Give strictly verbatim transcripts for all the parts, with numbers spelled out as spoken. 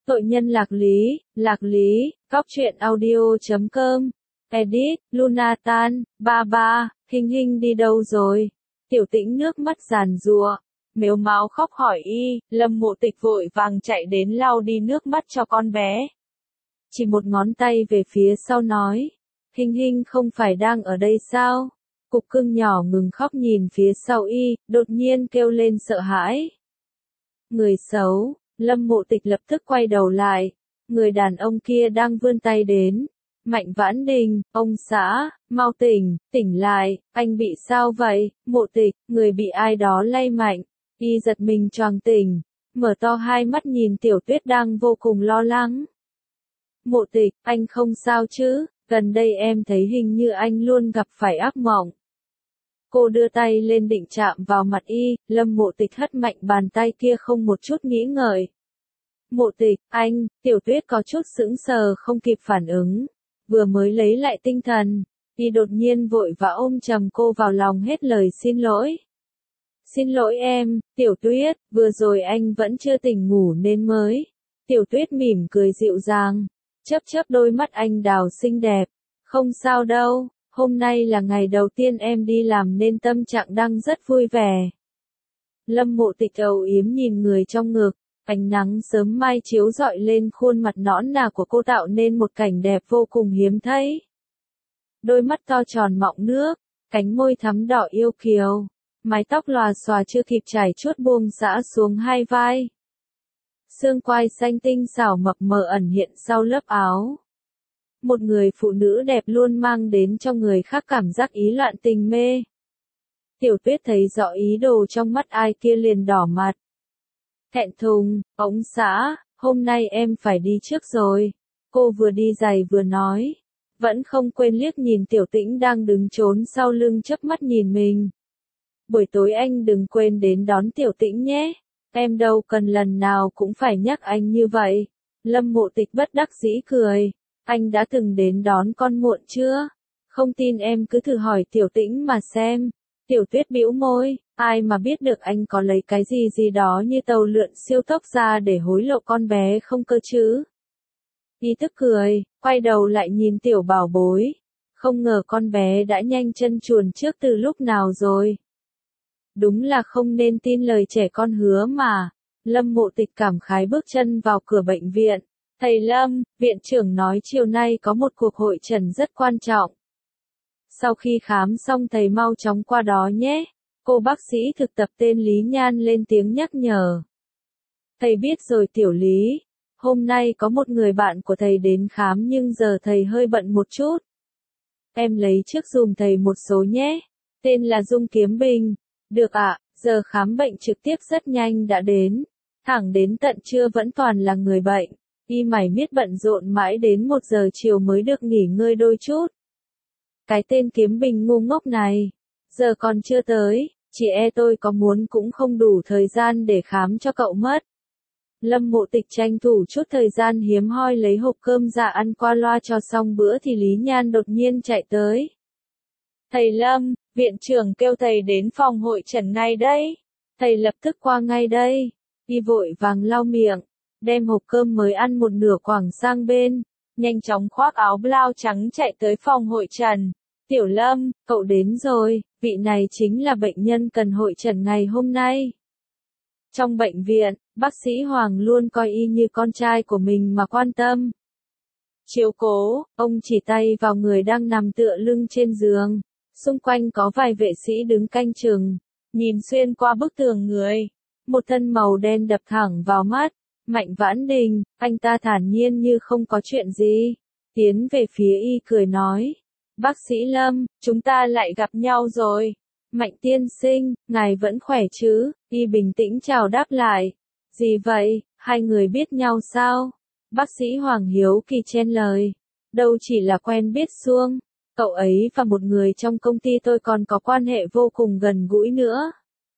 Tội nhân Lạc Lý, Lạc Lý, Cóc truyện audio chấm com, edit, Lunatan, ba ba, Hình Hình đi đâu rồi? Tiểu Tĩnh nước mắt giàn giụa, mếu máo khóc hỏi y, Lâm Mộ Tịch vội vàng chạy đến lau đi nước mắt cho con bé. Chỉ một ngón tay về phía sau nói, Hình Hình không phải đang ở đây sao? Cục cưng nhỏ ngừng khóc nhìn phía sau y, đột nhiên kêu lên sợ hãi. Người xấu, Lâm Mộ Tịch lập tức quay đầu lại, người đàn ông kia đang vươn tay đến. Mạnh Vãn Đình, ông xã, mau tỉnh, tỉnh lại, anh bị sao vậy? Mộ Tịch, người bị ai đó lay mạnh. Y giật mình choàng tỉnh, mở to hai mắt nhìn Tiểu Tuyết đang vô cùng lo lắng. Mộ Tịch, anh không sao chứ? Gần đây em thấy hình như anh luôn gặp phải ác mộng. Cô đưa tay lên định chạm vào mặt y, Lâm Mộ Tịch hất mạnh bàn tay kia không một chút nghĩ ngợi. Mộ Tịch, anh, Tiểu Tuyết có chút sững sờ không kịp phản ứng. Vừa mới lấy lại tinh thần, y đột nhiên vội vã ôm chầm cô vào lòng hết lời xin lỗi. Xin lỗi em, Tiểu Tuyết, vừa rồi anh vẫn chưa tỉnh ngủ nên mới. Tiểu Tuyết mỉm cười dịu dàng, chớp chớp đôi mắt anh đào xinh đẹp. Không sao đâu, hôm nay là ngày đầu tiên em đi làm nên tâm trạng đang rất vui vẻ. Lâm Mộ Tịch âu yếm nhìn người trong ngực, ánh nắng sớm mai chiếu rọi lên khuôn mặt nõn nà của cô tạo nên một cảnh đẹp vô cùng hiếm thấy. Đôi mắt to tròn mọng nước, cánh môi thắm đỏ yêu kiều, mái tóc lòa xòa chưa kịp trải chuốt buông xõa xuống hai vai. Xương quai xanh tinh xảo mập mờ ẩn hiện sau lớp áo. Một người phụ nữ đẹp luôn mang đến cho người khác cảm giác ý loạn tình mê. Tiểu Tuyết thấy rõ ý đồ trong mắt ai kia liền đỏ mặt. Thẹn thùng, ông xã, hôm nay em phải đi trước rồi. Cô vừa đi giày vừa nói. Vẫn không quên liếc nhìn Tiểu Tĩnh đang đứng trốn sau lưng chớp mắt nhìn mình. Buổi tối anh đừng quên đến đón Tiểu Tĩnh nhé. Em đâu cần lần nào cũng phải nhắc anh như vậy. Lâm Mộ Tịch bất đắc dĩ cười. Anh đã từng đến đón con muộn chưa? Không tin em cứ thử hỏi Tiểu Tĩnh mà xem. Tiểu Tuyết bĩu môi, ai mà biết được anh có lấy cái gì gì đó như tàu lượn siêu tốc ra để hối lộ con bé không cơ chứ? Y tức cười, quay đầu lại nhìn Tiểu Bảo Bối. Không ngờ con bé đã nhanh chân chuồn trước từ lúc nào rồi. Đúng là không nên tin lời trẻ con hứa mà. Lâm Mộ Tịch cảm khái bước chân vào cửa bệnh viện. Thầy Lâm, viện trưởng nói chiều nay có một cuộc hội trần rất quan trọng. Sau khi khám xong thầy mau chóng qua đó nhé. Cô bác sĩ thực tập tên Lý Nhan lên tiếng nhắc nhở. Thầy biết rồi Tiểu Lý. Hôm nay có một người bạn của thầy đến khám nhưng giờ thầy hơi bận một chút. Em lấy trước dùm thầy một số nhé. Tên là Dung Kiếm Bình. Được ạ, giờ khám bệnh trực tiếp rất nhanh đã đến. Thẳng đến tận trưa vẫn toàn là người bệnh. Y mải miết bận rộn mãi đến một giờ chiều mới được nghỉ ngơi đôi chút. Cái tên Kiếm Bình ngu ngốc này. Giờ còn chưa tới, chị e tôi có muốn cũng không đủ thời gian để khám cho cậu mất. Lâm Mộ Tịch tranh thủ chút thời gian hiếm hoi lấy hộp cơm ra ăn qua loa cho xong bữa thì Lý Nhan đột nhiên chạy tới. Thầy Lâm, viện trưởng kêu thầy đến phòng hội trần ngay đây. Thầy lập tức qua ngay đây. Y vội vàng lau miệng, đem hộp cơm mới ăn một nửa quẳng sang bên, nhanh chóng khoác áo blau trắng chạy tới phòng hội trần. Tiểu Lâm, cậu đến rồi, vị này chính là bệnh nhân cần hội trần ngày hôm nay. Trong bệnh viện, bác sĩ Hoàng luôn coi y như con trai của mình mà quan tâm. Chiếu cố, ông chỉ tay vào người đang nằm tựa lưng trên giường. Xung quanh có vài vệ sĩ đứng canh chừng, nhìn xuyên qua bức tường người. Một thân màu đen đập thẳng vào mắt. Mạnh Vãn Đình, anh ta thản nhiên như không có chuyện gì. Tiến về phía y cười nói. Bác sĩ Lâm, chúng ta lại gặp nhau rồi. Mạnh tiên sinh, ngài vẫn khỏe chứ? Y bình tĩnh chào đáp lại. Gì vậy, hai người biết nhau sao? Bác sĩ Hoàng hiếu kỳ chen lời. Đâu chỉ là quen biết suông. Cậu ấy và một người trong công ty tôi còn có quan hệ vô cùng gần gũi nữa.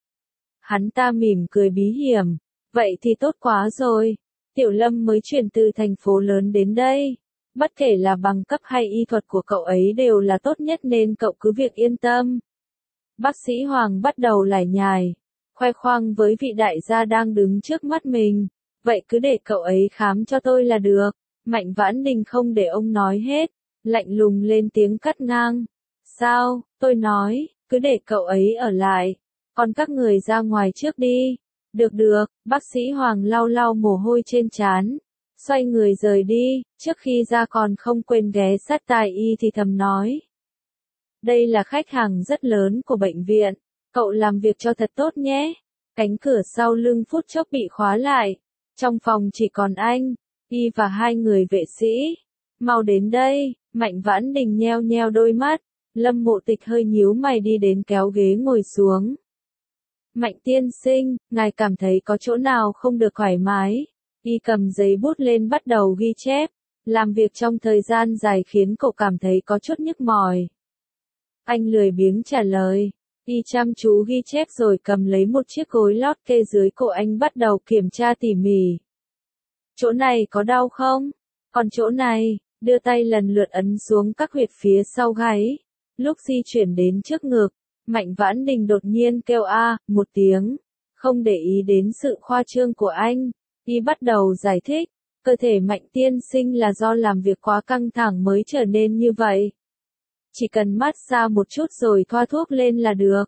Hắn ta mỉm cười bí hiểm. Vậy thì tốt quá rồi. Tiểu Lâm mới chuyển từ thành phố lớn đến đây. Bất kể là bằng cấp hay y thuật của cậu ấy đều là tốt nhất nên cậu cứ việc yên tâm. Bác sĩ Hoàng bắt đầu lải nhải, khoe khoang với vị đại gia đang đứng trước mắt mình. vậy cứ để cậu ấy khám cho tôi là được. Mạnh Vãn Đình không để ông nói hết, lạnh lùng lên tiếng cắt ngang. Sao, tôi nói, cứ để cậu ấy ở lại, còn các người ra ngoài trước đi. Được được, bác sĩ Hoàng lau lau mồ hôi trên trán, xoay người rời đi, trước khi ra còn không quên ghé sát tai y thì thầm nói. Đây là khách hàng rất lớn của bệnh viện, cậu làm việc cho thật tốt nhé. Cánh cửa sau lưng phút chốc bị khóa lại, trong phòng chỉ còn anh, y và hai người vệ sĩ. Mau đến đây, Mạnh Vãn Đình nheo nheo đôi mắt, Lâm Mộ Tịch hơi nhíu mày đi đến kéo ghế ngồi xuống. Mạnh tiên sinh, ngài cảm thấy có chỗ nào không được thoải mái? Y cầm giấy bút lên bắt đầu ghi chép, làm việc trong thời gian dài khiến cậu cảm thấy có chút nhức mỏi. Anh lười biếng trả lời, y chăm chú ghi chép rồi cầm lấy một chiếc gối lót kê dưới cổ anh bắt đầu kiểm tra tỉ mỉ. Chỗ này có đau không? Còn chỗ này, đưa tay lần lượt ấn xuống các huyệt phía sau gáy. Lúc di chuyển đến trước ngực, Mạnh Vãn Đình đột nhiên kêu a một tiếng, không để ý đến sự khoa trương của anh, y bắt đầu giải thích, cơ thể Mạnh tiên sinh là do làm việc quá căng thẳng mới trở nên như vậy. Chỉ cần massage một chút rồi thoa thuốc lên là được.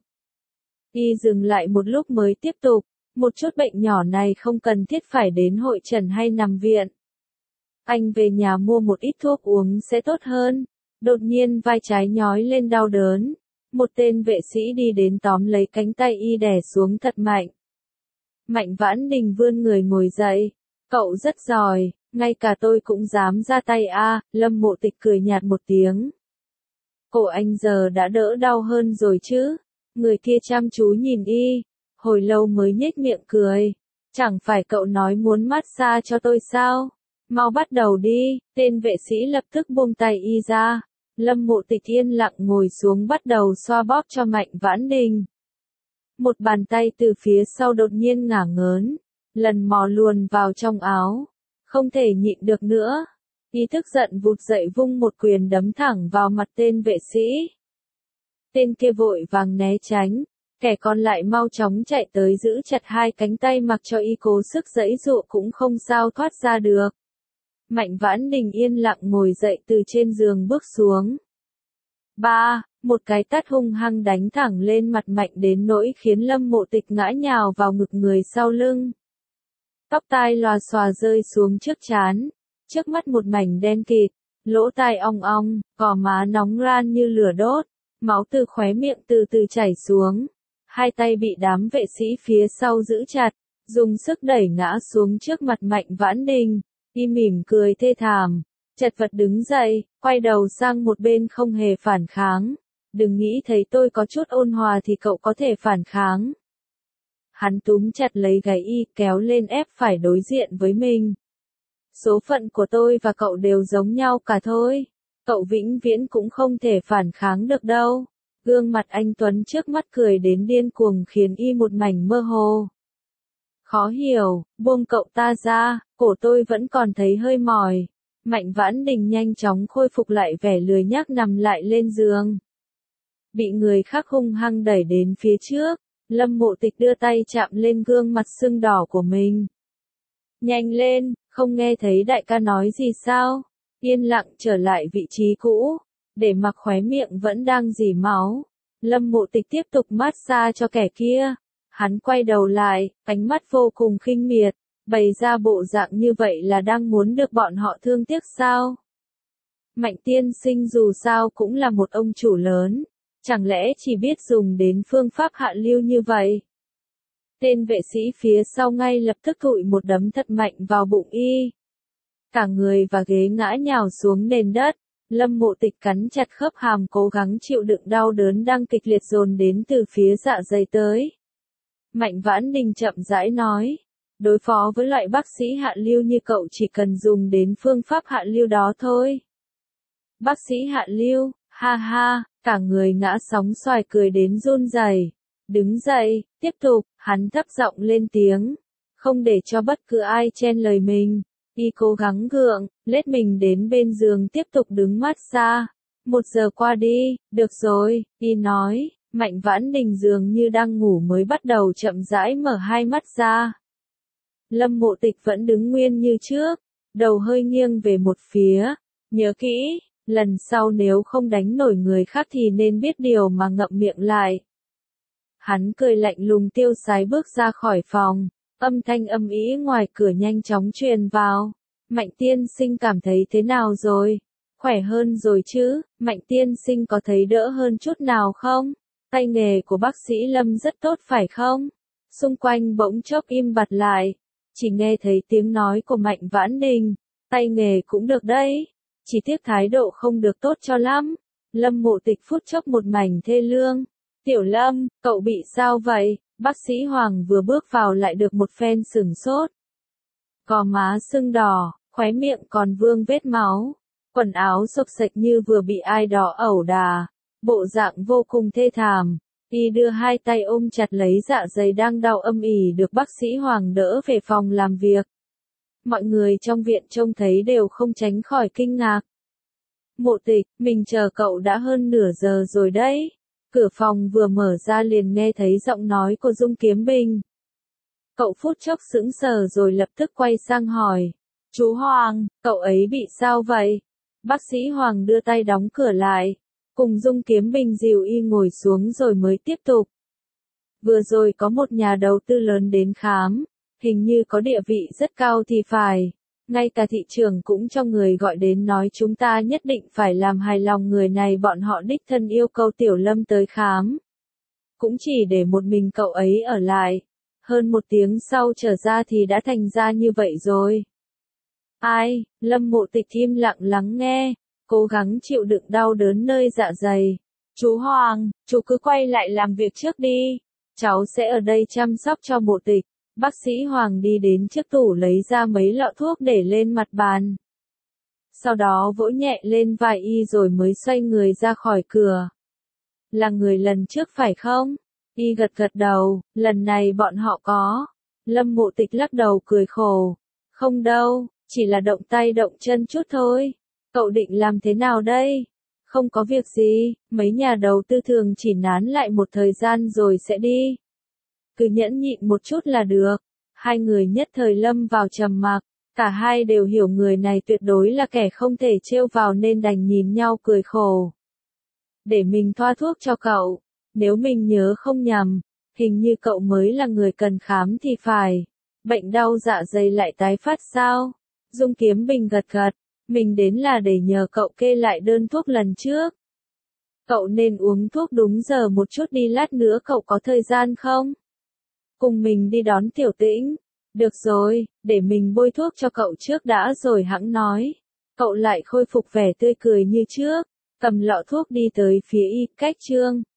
Y dừng lại một lúc mới tiếp tục, một chút bệnh nhỏ này không cần thiết phải đến hội trần hay nằm viện. Anh về nhà mua một ít thuốc uống sẽ tốt hơn. Đột nhiên vai trái nhói lên đau đớn. Một tên vệ sĩ đi đến tóm lấy cánh tay y đè xuống thật mạnh. Mạnh Vãn Đình vươn người ngồi dậy. Cậu rất giỏi, ngay cả tôi cũng dám ra tay a. À, Lâm Mộ Tịch cười nhạt một tiếng. Cổ anh giờ đã đỡ đau hơn rồi chứ. Người kia chăm chú nhìn y, hồi lâu mới nhếch miệng cười. Chẳng phải cậu nói muốn massage cho tôi sao? Mau bắt đầu đi, tên vệ sĩ lập tức buông tay y ra. Lâm Mộ Tịch yên lặng ngồi xuống bắt đầu xoa bóp cho Mạnh Vãn Đình. Một bàn tay từ phía sau đột nhiên ngả ngớn, lần mò luồn vào trong áo. Không thể nhịn được nữa. Y tức giận vụt dậy vung một quyền đấm thẳng vào mặt tên vệ sĩ. Tên kia vội vàng né tránh, kẻ còn lại mau chóng chạy tới giữ chặt hai cánh tay mặc cho y cố sức giãy giụa cũng không sao thoát ra được. Mạnh Vãn Đình yên lặng ngồi dậy từ trên giường bước xuống. Ba, một cái tát hung hăng đánh thẳng lên mặt Mạnh đến nỗi khiến Lâm Mộ Tịch ngã nhào vào ngực người sau lưng. Tóc tai lòa xòa rơi xuống trước trán, trước mắt một mảnh đen kịt, lỗ tai ong ong, gò má nóng ran như lửa đốt, máu từ khóe miệng từ từ chảy xuống. Hai tay bị đám vệ sĩ phía sau giữ chặt, dùng sức đẩy ngã xuống trước mặt Mạnh Vãn Đình. Y mỉm cười thê thảm, chật vật đứng dậy, quay đầu sang một bên không hề phản kháng. Đừng nghĩ thấy tôi có chút ôn hòa thì cậu có thể phản kháng. Hắn túm chặt lấy gáy y kéo lên ép phải đối diện với mình. Số phận của tôi và cậu đều giống nhau cả thôi. Cậu vĩnh viễn cũng không thể phản kháng được đâu. Gương mặt anh Tuấn trước mắt cười đến điên cuồng khiến y một mảnh mơ hồ. Khó hiểu, buông cậu ta ra, cổ tôi vẫn còn thấy hơi mỏi. Mạnh Vãn Đình nhanh chóng khôi phục lại vẻ lười nhác nằm lại lên giường. Bị người khác hung hăng đẩy đến phía trước, Lâm Mộ Tịch đưa tay chạm lên gương mặt sưng đỏ của mình. Nhanh lên, không nghe thấy đại ca nói gì sao? Yên lặng trở lại vị trí cũ, để mặc khóe miệng vẫn đang rỉ máu. Lâm Mộ Tịch tiếp tục massage cho kẻ kia. Hắn quay đầu lại, ánh mắt vô cùng khinh miệt, bày ra bộ dạng như vậy là đang muốn được bọn họ thương tiếc sao? Mạnh tiên sinh dù sao cũng là một ông chủ lớn, chẳng lẽ chỉ biết dùng đến phương pháp hạ lưu như vậy? Tên vệ sĩ phía sau ngay lập tức thụi một đấm thật mạnh vào bụng y. Cả người và ghế ngã nhào xuống nền đất. Lâm Mộ Tịch cắn chặt khớp hàm cố gắng chịu đựng đau đớn đang kịch liệt dồn đến từ phía dạ dày tới. Mạnh Vãn Đình chậm rãi nói, đối phó với loại bác sĩ hạ lưu như cậu chỉ cần dùng đến phương pháp hạ lưu đó thôi. Bác sĩ hạ lưu, ha ha, cả người ngã sóng xoài cười đến run rẩy. Đứng dậy, tiếp tục, hắn thấp giọng lên tiếng, không để cho bất cứ ai chen lời mình. Y cố gắng gượng, lết mình đến bên giường tiếp tục đứng massage. Một giờ qua đi, được rồi, Y nói. Mạnh Vãn Đình dường như đang ngủ mới bắt đầu chậm rãi mở hai mắt ra. Lâm Mộ Tịch vẫn đứng nguyên như trước, đầu hơi nghiêng về một phía. Nhớ kỹ, lần sau nếu không đánh nổi người khác thì nên biết điều mà ngậm miệng lại. Hắn cười lạnh lùng tiêu sái bước ra khỏi phòng, âm thanh âm ĩ ngoài cửa nhanh chóng truyền vào. Mạnh tiên sinh cảm thấy thế nào rồi? Khỏe hơn rồi chứ? Mạnh tiên sinh có thấy đỡ hơn chút nào không? Tay nghề của bác sĩ Lâm rất tốt phải không? Xung quanh bỗng chốc im bặt lại, chỉ nghe thấy tiếng nói của Mạnh Vãn Đình. Tay nghề cũng được đấy, chỉ tiếc thái độ không được tốt cho lắm. Lâm Mộ Tịch phút chốc một mảnh thê lương. Tiểu Lâm, cậu bị sao vậy? Bác sĩ Hoàng vừa bước vào lại được một phen sửng sốt. Gò má sưng đỏ, khóe miệng còn vương vết máu. Quần áo xộc xệch như vừa bị ai đó ẩu đà. Bộ dạng vô cùng thê thảm. Y đưa hai tay ôm chặt lấy dạ dày đang đau âm ỉ được bác sĩ Hoàng đỡ về phòng làm việc. Mọi người trong viện trông thấy đều không tránh khỏi kinh ngạc. Mộ Tịch, mình chờ cậu đã hơn nửa giờ rồi đấy. Cửa phòng vừa mở ra liền nghe thấy giọng nói của Dung Kiếm Bình. Cậu phút chốc sững sờ rồi lập tức quay sang hỏi. Chú Hoàng, cậu ấy bị sao vậy? Bác sĩ Hoàng đưa tay đóng cửa lại. Cùng Dung Kiếm Bình dìu y ngồi xuống rồi mới tiếp tục. Vừa rồi có một nhà đầu tư lớn đến khám. Hình như có địa vị rất cao thì phải. Ngay cả thị trường cũng cho người gọi đến nói chúng ta nhất định phải làm hài lòng người này, bọn họ đích thân yêu cầu Tiểu Lâm tới khám. Cũng chỉ để một mình cậu ấy ở lại. Hơn một tiếng sau trở ra thì đã thành ra như vậy rồi. Ai? Lâm Mộ Tịch im lặng lắng nghe, cố gắng chịu đựng đau đớn nơi dạ dày. Chú Hoàng, chú cứ quay lại làm việc trước đi. Cháu sẽ ở đây chăm sóc cho Mộ Tịch. Bác sĩ Hoàng đi đến trước tủ lấy ra mấy lọ thuốc để lên mặt bàn. Sau đó vỗ nhẹ lên vai y rồi mới xoay người ra khỏi cửa. Là người lần trước phải không? Y gật gật đầu, lần này bọn họ có. Lâm Mộ Tịch lắc đầu cười khổ. Không đâu, chỉ là động tay động chân chút thôi. Cậu định làm thế nào đây? Không có việc gì, mấy nhà đầu tư thường chỉ nán lại một thời gian rồi sẽ đi. Cứ nhẫn nhịn một chút là được. Hai người nhất thời lâm vào trầm mặc, cả hai đều hiểu người này tuyệt đối là kẻ không thể trêu vào nên đành nhìn nhau cười khổ. Để mình thoa thuốc cho cậu, nếu mình nhớ không nhầm, hình như cậu mới là người cần khám thì phải. Bệnh đau dạ dày lại tái phát sao? Dung Kiếm Bình gật gật, mình đến là để nhờ cậu kê lại đơn thuốc lần trước. Cậu nên uống thuốc đúng giờ một chút đi, lát nữa cậu có thời gian không? Cùng mình đi đón Tiểu Tĩnh. Được rồi, để mình bôi thuốc cho cậu trước đã rồi hẵng nói. Cậu lại khôi phục vẻ tươi cười như trước, cầm lọ thuốc đi tới phía y, cách Trương.